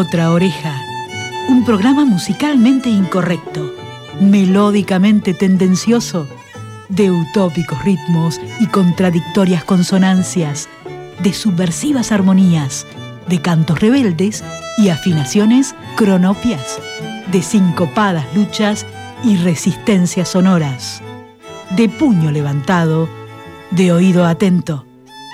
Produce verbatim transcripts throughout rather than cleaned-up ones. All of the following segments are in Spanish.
Otra Oreja, un programa musicalmente incorrecto, melódicamente tendencioso, de utópicos ritmos y contradictorias consonancias, de subversivas armonías, de cantos rebeldes y afinaciones cronopias, de sincopadas luchas y resistencias sonoras, de puño levantado, de oído atento.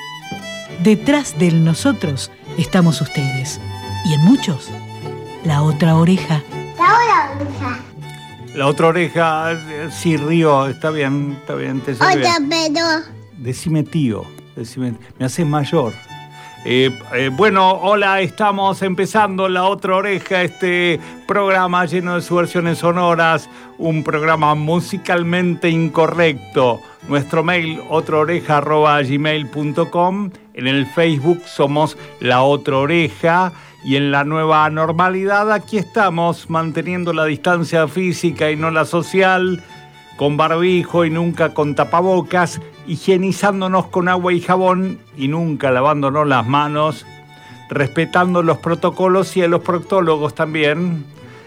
Detrás del nosotros estamos ustedes, y en muchos, la otra oreja. La otra oreja. La otra oreja, sí, Río, está bien, está bien. Te Otra, pero... Decime tío, decime, me haces mayor. Eh, eh, bueno, hola, estamos empezando La Otra Oreja, este programa lleno de subversiones sonoras, un programa musicalmente incorrecto. Nuestro mail, otraoreja arroba gmail punto com. En el Facebook somos La Otra Oreja. Y en la nueva normalidad aquí estamos, manteniendo la distancia física y no la social, con barbijo y nunca con tapabocas, higienizándonos con agua y jabón y nunca lavándonos las manos, respetando los protocolos y a los proctólogos también.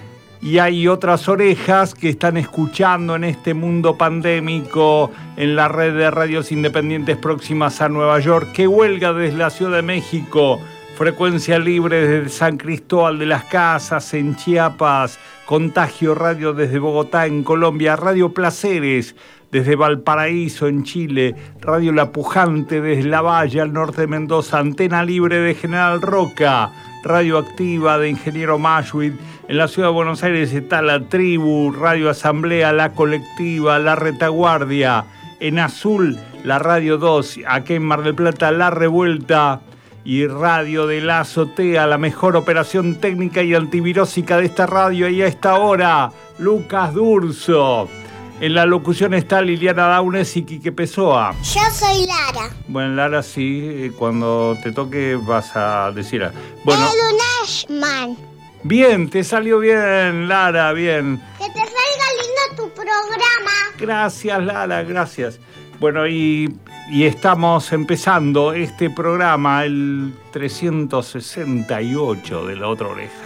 Y hay otras orejas que están escuchando en este mundo pandémico en la red de radios independientes próximas a Nueva York, que huelga desde la Ciudad de México, Frecuencia Libre desde San Cristóbal de las Casas en Chiapas, Contagio Radio desde Bogotá en Colombia, Radio Placeres desde Valparaíso en Chile, Radio La Pujante desde La Valle al norte de Mendoza, Antena Libre de General Roca, Radio Activa de Ingeniero Mashuid. En la Ciudad de Buenos Aires está La Tribu, Radio Asamblea, La Colectiva, La Retaguardia. En Azul, la Radio dos, aquí en Mar del Plata, La Revuelta. Y Radio de la Azotea, la mejor operación técnica y antivirósica de esta radio. Y a esta hora, Lucas D'Urso. En la locución está Liliana Daunes y Quique Pessoa. Yo soy Lara. Bueno, Lara, sí, cuando te toque vas a decir... Bueno, Edwin Ashman. Bien, te salió bien, Lara, bien. Que te salga lindo tu programa. Gracias, Lara, gracias. Bueno, y... Y estamos empezando este programa, el trescientos sesenta y ocho de La Otra Oreja.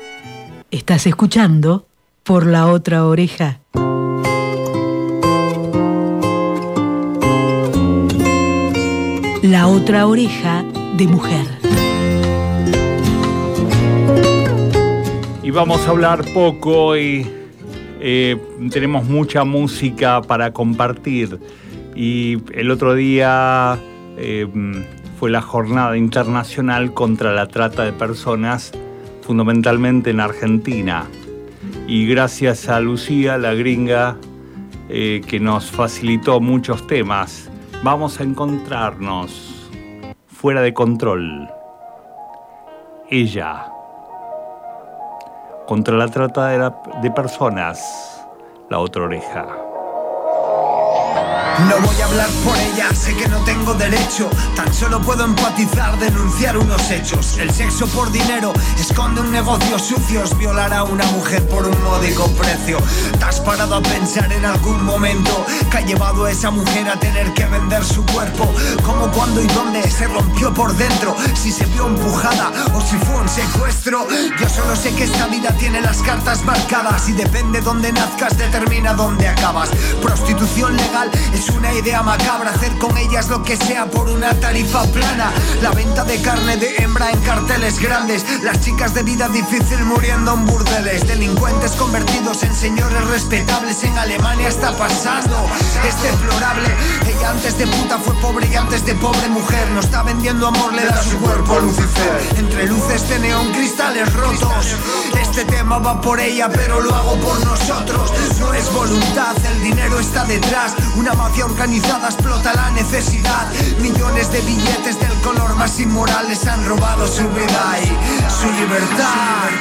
Estás escuchando por La Otra Oreja. La Otra Oreja de Mujer. Y vamos a hablar poco y eh, tenemos mucha música para compartir. Y el otro día eh, fue la Jornada Internacional contra la Trata de Personas, fundamentalmente en Argentina. Y gracias a Lucía, la gringa, eh, que nos facilitó muchos temas, vamos a encontrarnos Fuera de Control. Ella. Contra la trata de, la, de personas, La Otra Oreja. No voy a hablar por ella, sé que no tengo derecho. Tan solo puedo empatizar, denunciar unos hechos. El sexo por dinero esconde un negocio sucio. Es violar a una mujer por un módico precio. ¿Te has parado a pensar en algún momento que ha llevado a esa mujer a tener que vender su cuerpo? ¿Cómo, cuándo y dónde se rompió por dentro? Si se vio empujada o si fue un secuestro. Yo solo sé que esta vida tiene las cartas marcadas y depende dónde nazcas determina dónde acabas. Prostitución legal es una idea macabra, hacer con ellas lo que sea por una tarifa plana. La venta de carne de hembra en carteles grandes. Las chicas de vida difícil muriendo en burdeles. Delincuentes convertidos en señores respetables. En Alemania está pasando, es deplorable. Ella antes de puta fue pobre y antes de pobre mujer. No está vendiendo amor, le da su cuerpo a Lucifer. Entre luces de neón, cristales rotos. Este tema va por ella, pero lo hago por nosotros. No es voluntad, el dinero está detrás. Una mafia organizada explota la necesidad. Millones de billetes del color más inmoral les han robado su vida y su libertad.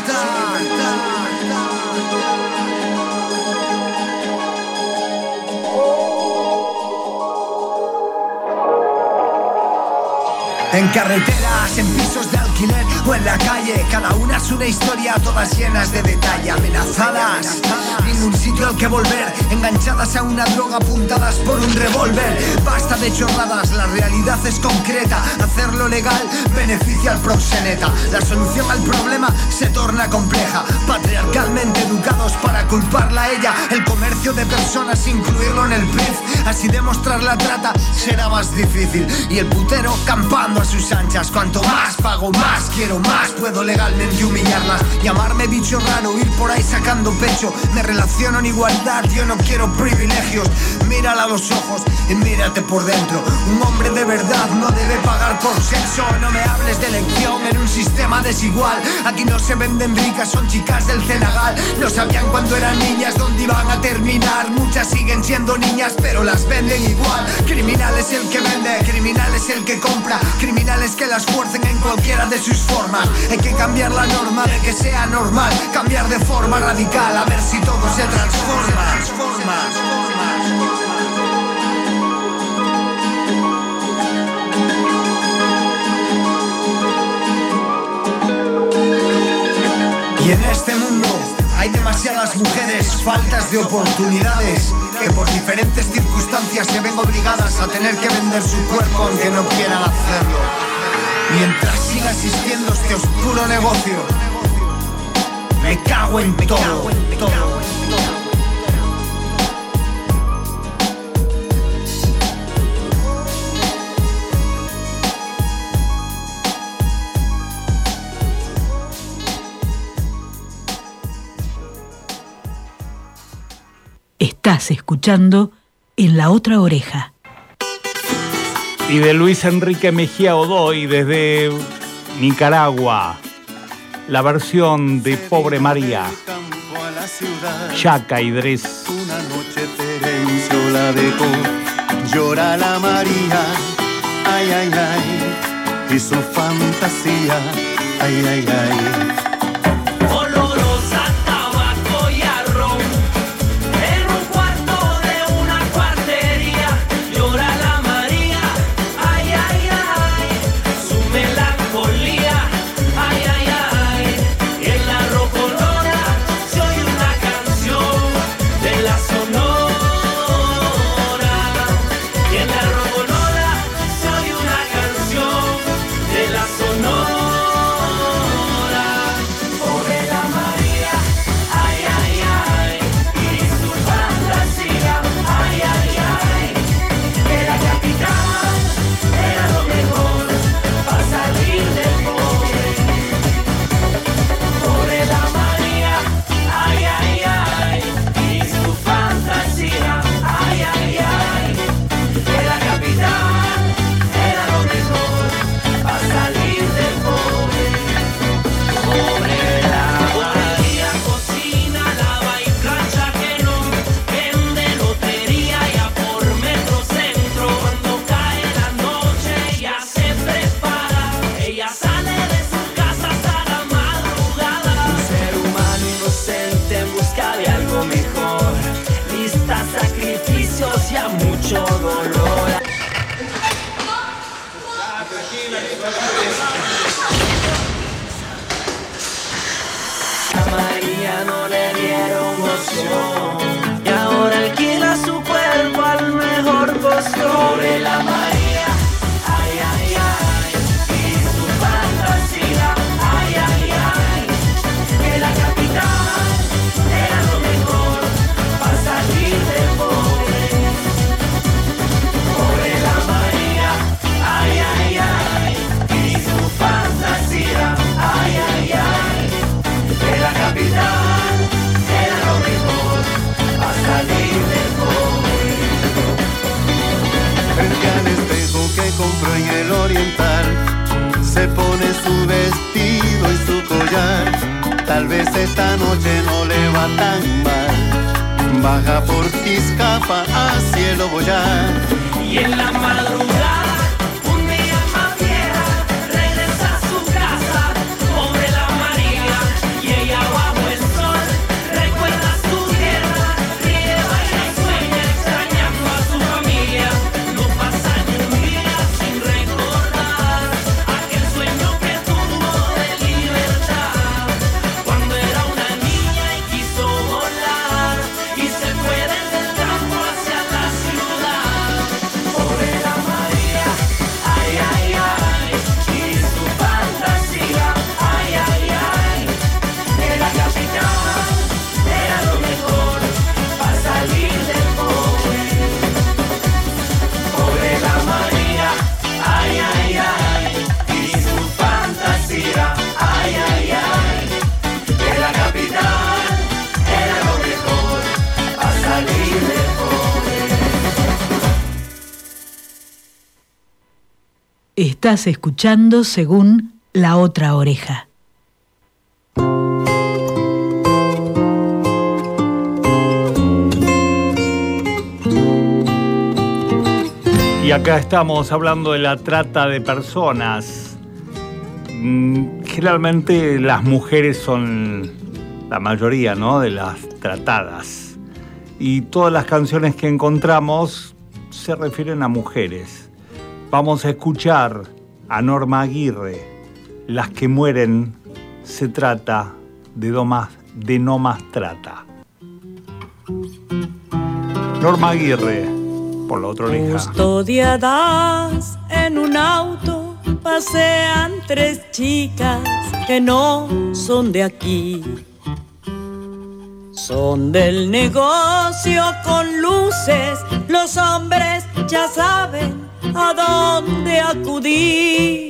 En carreteras, en pisos de alquiler o en la calle, cada una es una historia, todas llenas de detalle. Amenazadas, ningún sitio al que volver, enganchadas a una droga, apuntadas por un revólver. Basta de de chorradas, la realidad es concreta. Hacerlo legal beneficia al proxeneta. La solución al problema se torna compleja. Patriarcalmente educados para culparla a ella. El comercio de personas, incluirlo en el P I F. Así demostrar la trata será más difícil. Y el putero campando a sus anchas. Cuanto más pago, más quiero, más puedo legalmente humillarlas. Llamarme bicho raro, ir por ahí sacando pecho. Me relaciono en igualdad, yo no quiero privilegios. Mírala a los ojos y mírate por dentro. Un hombre de verdad no debe pagar por sexo. No me hables de elección en un sistema desigual. Aquí no se venden ricas, son chicas del Senegal. No sabían cuando eran niñas dónde iban a terminar. Muchas siguen siendo niñas pero las venden igual. Criminal es el que vende, criminal es el que compra. Criminales que las fuercen en cualquiera de sus formas. Hay que cambiar la norma de que sea normal. Cambiar de forma radical, a ver si todo se transforma, transforma, transforma. Y en este mundo hay demasiadas mujeres faltas de oportunidades que por diferentes circunstancias se ven obligadas a tener que vender su cuerpo aunque no quieran hacerlo. Mientras siga existiendo este oscuro negocio, me cago en todo, todo. Estás escuchando En la Otra Oreja. Y de Luis Enrique Mejía Godoy desde Nicaragua, la versión de Pobre María, Chaca Idrés. Una noche Terencio la dejó, llora la María, ay, ay, ay, y su fantasía, ay, ay, ay. Y ahora alquila su cuerpo al mejor postor. Pobre la María, ay, ay, ay, y su fantasía, ay, ay, ay, que la capital era lo mejor para salir de pobre. Pobre la María, ay, ay, ay, y su fantasía, ay, ay, ay, que la capital salir del pobre. Frente al espejo que compró en el Oriental, se pone su vestido y su collar. Tal vez esta noche no le va tan mal. Baja por Tizcapa a Cielo Boyar. Y en la madrugada, un día más vieja, regresa a su casa. Pobre la María, y ella bajo el sol recuerda su tierra. Ríe, baila y sueña, extrañando a su familia. No pasa ni un día sin recordar aquel sueño que tuvo de libertad. Cuando era una niña y quiso volar, y se fue desde el campo hacia la ciudad. Pobre Estás escuchando según La Otra Oreja. Y acá estamos hablando de la trata de personas. Generalmente las mujeres son la mayoría, ¿no?, de las tratadas. Y todas las canciones que encontramos se refieren a mujeres. Vamos a escuchar a Norma Aguirre. Las que mueren se trata de no más, de no más trata. Norma Aguirre, por La Otra Oreja. Custodiadas en un auto pasean tres chicas que no son de aquí. Son del negocio con luces, los hombres ya saben a dónde acudir.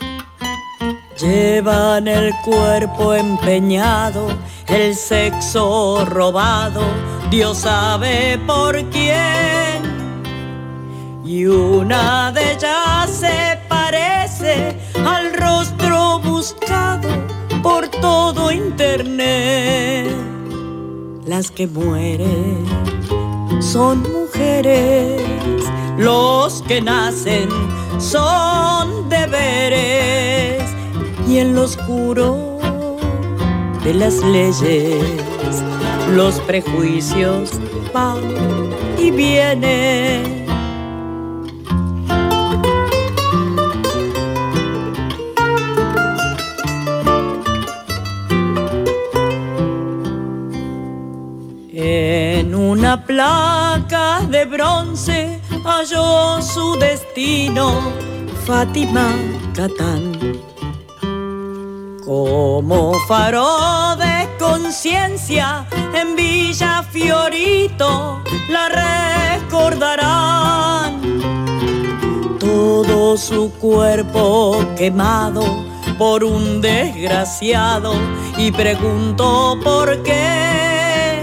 Llevan el cuerpo empeñado, el sexo robado, Dios sabe por quién. Y una de ellas se parece al rostro buscado por todo internet. Las que mueren son mujeres, los que nacen son deberes, y en lo oscuro de las leyes los prejuicios van y vienen. En una placa de bronce halló su destino Fátima Catán. Como faro de conciencia en Villa Fiorito la recordarán. Todo su cuerpo quemado por un desgraciado, y preguntó por qué.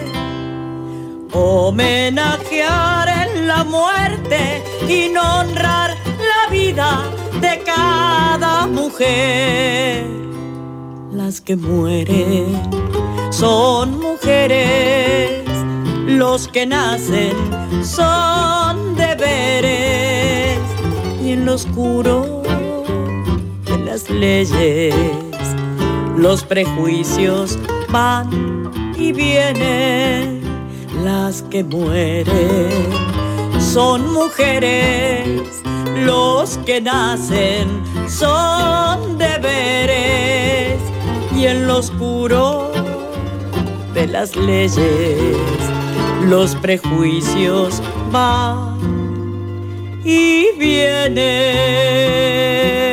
Homenajear en la muerte y no honrar la vida de cada mujer. Las que mueren son mujeres, los que nacen son deberes, y en lo oscuro de las leyes los prejuicios van y vienen. Las que mueren son mujeres, los que nacen son deberes, y en lo oscuro de las leyes los prejuicios van y vienen.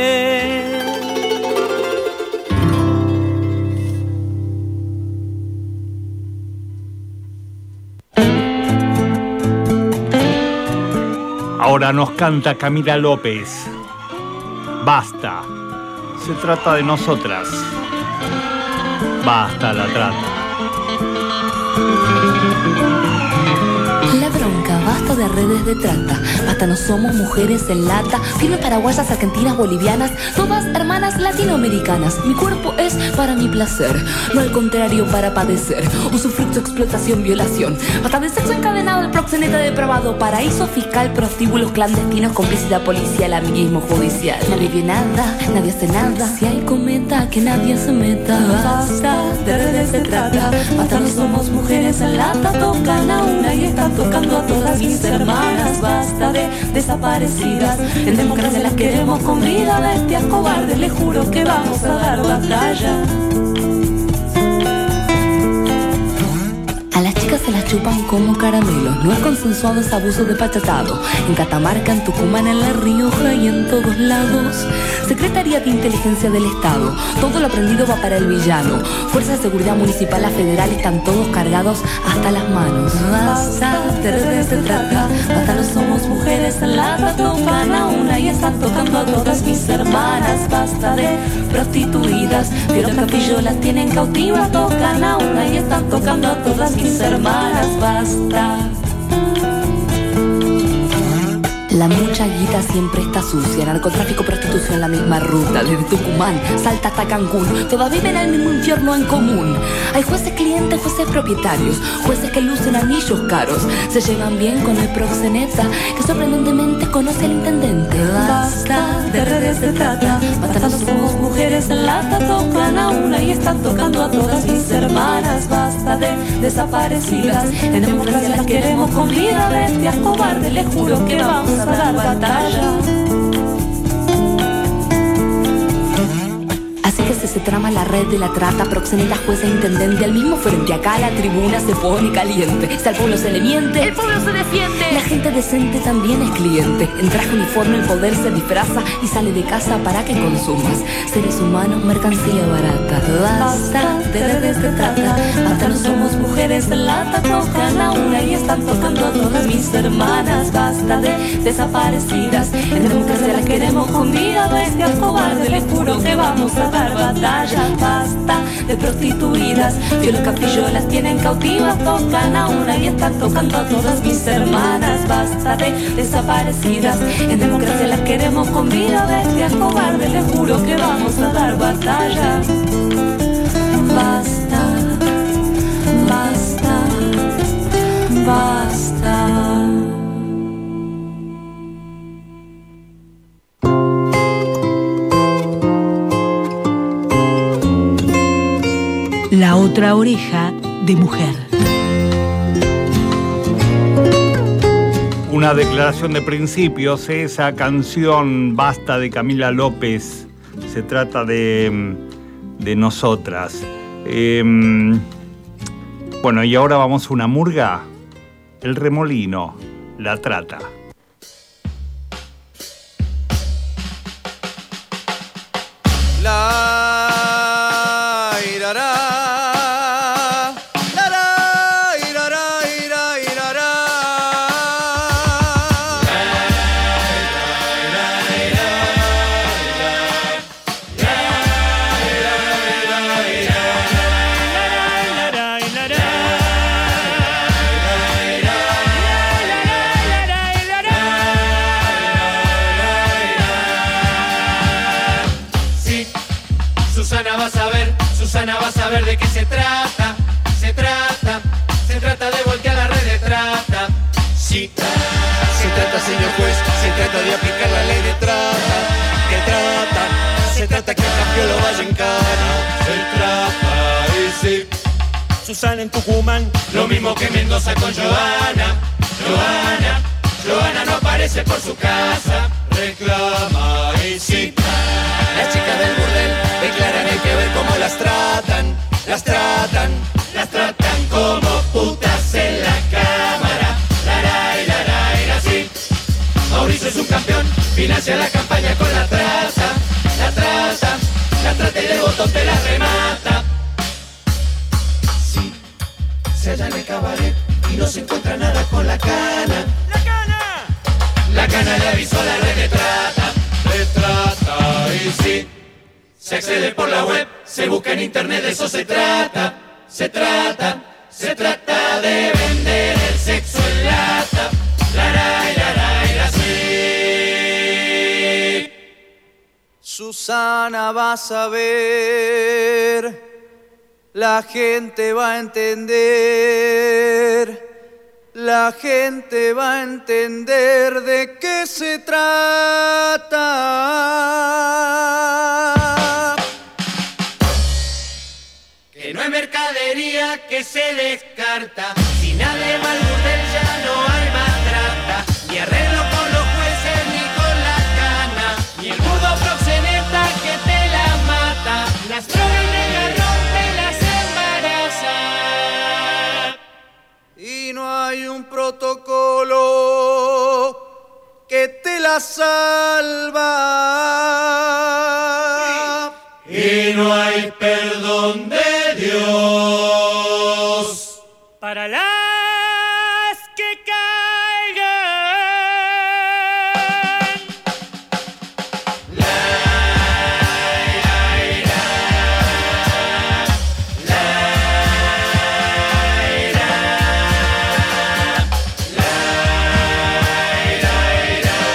Ahora nos canta Camila López. Basta. Se trata de nosotras. Basta la trata. La bronca, basta de redes de trata. Basta, no somos mujeres en lata. Firmes paraguayas, argentinas, bolivianas, todas hermanas latinoamericanas. Mi cuerpo es para mi placer, no al contrario para padecer. Usufructo, explotación, violación. Basta de sexo encadenado, el proxeneta depravado, paraíso fiscal, prostíbulos clandestinos, complicidad policial, amiguismo judicial. Nadie vio nada, nadie hace nada. Si hay cometa, que nadie se meta. Basta de redes de trata. Basta, no somos mujeres en lata. Tocan a una y están tocando a todas mis hermanas. Basta de desaparecidas. En democracia las queremos con vida. Bestias cobardes, les juro que vamos a dar batalla. A las chicas se las chupan como caramelos. No es consensuado, es abuso de pachatado. En Catamarca, en Tucumán, en La Rioja y en todos lados. Secretaría de Inteligencia del Estado. Todo lo aprendido va para el villano. Fuerza de Seguridad Municipal, la federal, están todos cargados hasta las manos. Basta de redes de trata. Basta, no somos mujeres en lata. Tocan a una y están tocando a todas mis hermanas. Basta de prostituidas. Vieron Capillo, las tienen cautivas. Tocan a una y están tocando a todas mis hermanas. Basta. La mucha guita siempre está sucia, narcotráfico, prostitución, la misma ruta. Desde Tucumán, Salta hasta Cancún, todas viven el mismo infierno en común. Hay jueces clientes, jueces propietarios, jueces que lucen anillos caros, se llevan bien con el proxeneta, que sorprendentemente conoce al intendente. Basta de redes de trata, matando somos mujeres en lata, tocan a una y están tocando a todas mis hermanas. Basta de desaparecidas, en democracia las queremos con vida, bestias cobardes, les juro que vamos a dar batalla. Así que se, se trama la red de la trata, proxeneta, jueza, intendente. Al mismo frente acá la tribuna se pone caliente. Si al pueblo se le miente, el pueblo se defiende. La gente decente también es cliente. En traje uniforme el poder se disfraza y sale de casa para que consumas. Seres humanos, mercancía barata. Basta de redes de trata, hasta no somos mujeres en lata, tocan a una y están tocando a todas mis hermanas. Basta de desaparecidas, en democracia las queremos con vida, bestias cobardes, les juro que vamos a dar batalla. Basta de prostituidas, que los capillos las tienen cautivas, tocan a una y están tocando a todas mis hermanas. Basta de desaparecidas, en democracia las queremos con vida, bestias cobardes, les juro que vamos a dar batalla. Basta, basta, basta. La otra oreja de mujer. Una declaración de principios, esa canción Basta de Camila López, se trata de, de nosotras. Eh, bueno, y ahora vamos a una murga, El Remolino, La Trata. La Susana va a saber de qué se trata, se trata, se trata de voltear la red de trata. Sí, se trata, señor juez, se trata de aplicar la ley de trata. Que trata, se trata que el cambio lo vaya en cara. Se trata, y sí. Susana en Tucumán, lo mismo que Mendoza con Joana. Joana, Joana no aparece por su casa. Reclama, y sí. Las chicas del burdel declaran, hay que ver cómo las tratan, las tratan, las tratan como putas en la cámara. Laray, laray, así. Mauricio es un campeón, financia la campaña con la trata, la trata, la trata y de botón te la remata. Sí, se halla en el cabaret y no se encuentra nada con la cana. ¡La cana! La cana le avisó a la red de trata. Se trata, y sí, se accede por la web, se busca en internet, de eso se trata, se trata, se trata de vender el sexo en lata, laray, laray, así. Susana va a saber, la gente va a entender. La gente va a entender de qué se trata. Que no hay mercadería que se descarta. Si nadie va al burdel ya no hay más trata. Ni arreglo con los jueces ni con la cana. Ni el burdo proxeneta que te la mata. Las drogas y el garrón te las embaraza. Y no hay un protocolo que te la salva. Y no hay perdón de Dios para las que caigan. La, la, la, la, la, la, la, la.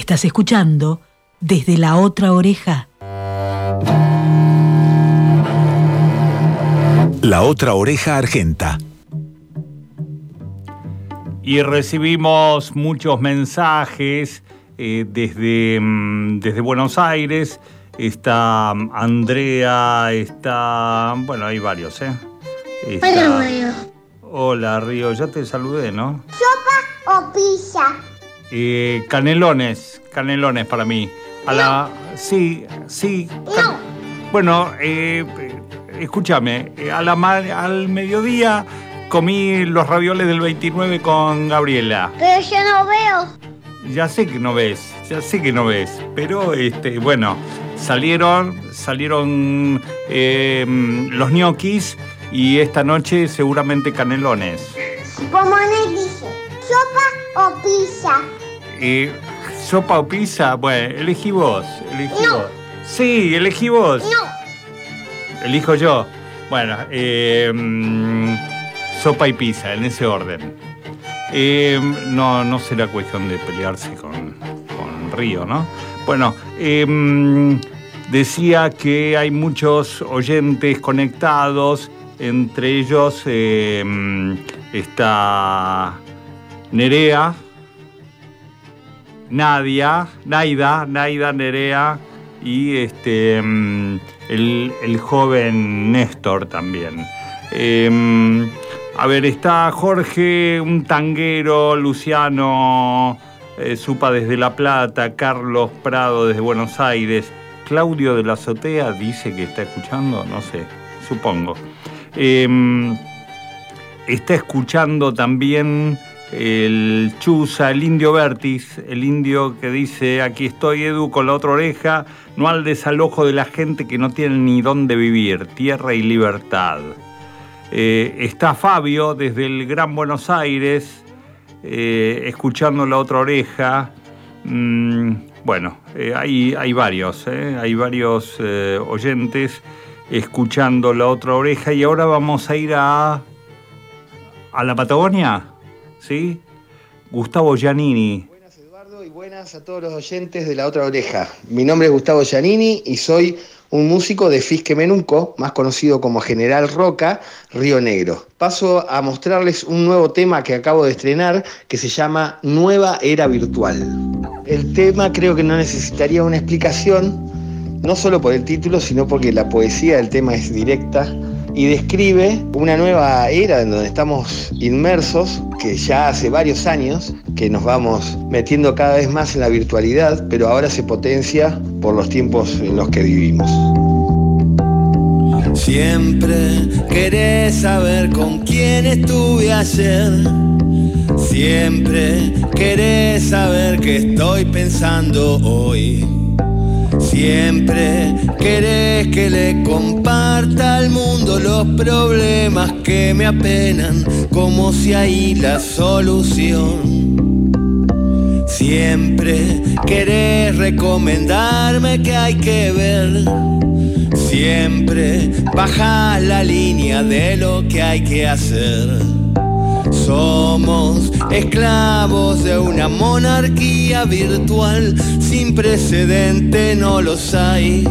Estás escuchando Desde la Otra Oreja. La Otra Oreja Argenta. Y recibimos muchos mensajes eh, desde, mm, desde Buenos Aires. Está Andrea, está... Bueno, hay varios, ¿eh? Está... Hola, Mario. Hola, Río, ya te saludé, ¿no? ¿Sopa o pizza? Eh, canelones, canelones para mí. A No. la... Sí, sí. No. Bueno, eh, escúchame, a la ma- al mediodía comí los ravioles del veintinueve con Gabriela. Pero yo no veo. Ya sé que no ves, ya sé que no ves, pero este, bueno, salieron, salieron eh, los ñoquis y esta noche seguramente canelones. Como les dije, ¿sopa o pizza? Eh, ¿Sopa o pizza? Bueno, elegí vos, elegí No. vos. Sí, elegí vos. No. Elijo yo. Bueno, eh, mm, sopa y pizza, en ese orden. Eh, no, no será cuestión de pelearse con, con Río, ¿no? Bueno, eh, decía que hay muchos oyentes conectados, entre ellos eh, está Nerea, Nadia, Naida, Naida, Nerea y este el, el joven Néstor también. Eh, A ver, está Jorge, un tanguero, Luciano eh, Supa desde La Plata, Carlos Prado desde Buenos Aires, Claudio de la Azotea dice que está escuchando, no sé, supongo. Eh, está escuchando también el Chuza, el Indio Vértiz, el indio que dice, aquí estoy, Edu, con la otra oreja, no al desalojo de la gente que no tiene ni dónde vivir, tierra y libertad. Eh, está Fabio desde el Gran Buenos Aires, eh, escuchando la otra oreja. Mm, bueno, eh, hay, hay varios, eh, hay varios eh, oyentes escuchando la otra oreja. Y ahora vamos a ir a, a la Patagonia, ¿sí? Gustavo Giannini. Buenas, Eduardo, y buenas a todos los oyentes de la otra oreja. Mi nombre es Gustavo Giannini y soy un músico de Fisquemenunco, más conocido como General Roca, Río Negro. Paso a mostrarles un nuevo tema que acabo de estrenar, que se llama Nueva Era Virtual. El tema creo que no necesitaría una explicación, no solo por el título, sino porque la poesía del tema es directa y describe una nueva era en donde estamos inmersos, que ya hace varios años que nos vamos metiendo cada vez más en la virtualidad, pero ahora se potencia por los tiempos en los que vivimos. Siempre querés saber con quién estuve ayer. Siempre querés saber qué estoy pensando hoy. Siempre querés que le comparta al mundo los problemas que me apenan, como si ahí la solución. Siempre querés recomendarme que hay que ver. Siempre bajás la línea de lo que hay que hacer. Somos esclavos de una monarquía virtual sin precedente, no los hay.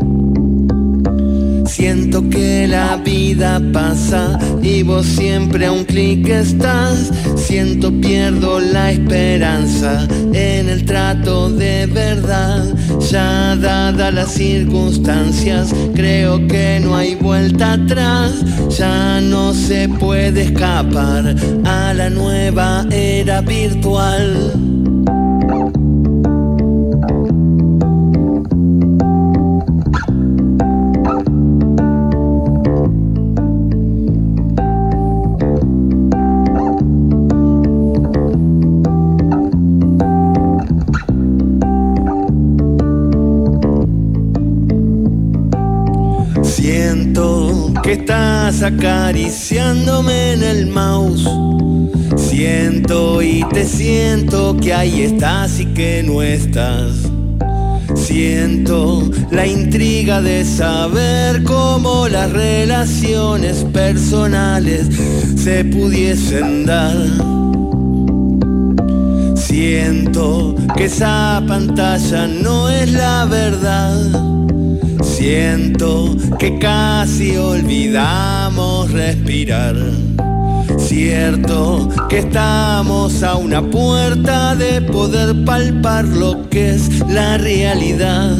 Siento que la vida pasa y vos siempre a un clic estás. Siento pierdo la esperanza en el trato de verdad. Ya dadas las circunstancias, creo que no hay vuelta atrás. Ya no se puede escapar a la nueva era virtual. Siento que estás acariciándome en el mouse. Siento y te siento que ahí estás y que no estás. Siento la intriga de saber cómo las relaciones personales se pudiesen dar. Siento que esa pantalla no es la verdad. Siento que casi olvidamos respirar. Cierto que estamos a una puerta de poder palpar lo que es la realidad.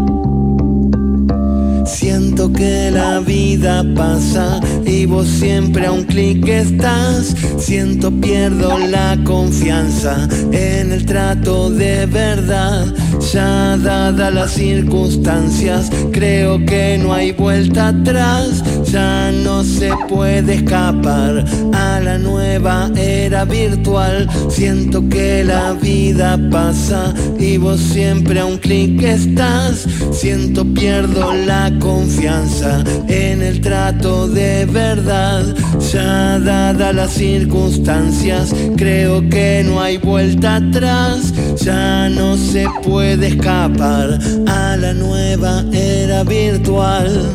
Siento que la vida pasa y vos siempre a un clic estás. Siento pierdo la confianza en el trato de verdad. Ya dadas las circunstancias, creo que no hay vuelta atrás. Ya no se puede escapar a la nueva era virtual. Siento que la vida pasa y vos siempre a un clic estás. Siento pierdo la confianza en el trato de verdad. Ya dadas las circunstancias, creo que no hay vuelta atrás. Ya no se puede escapar a la nueva era virtual.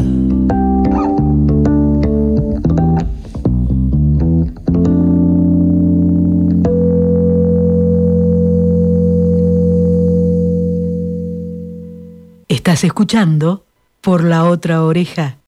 Estás escuchando Por la Otra Oreja.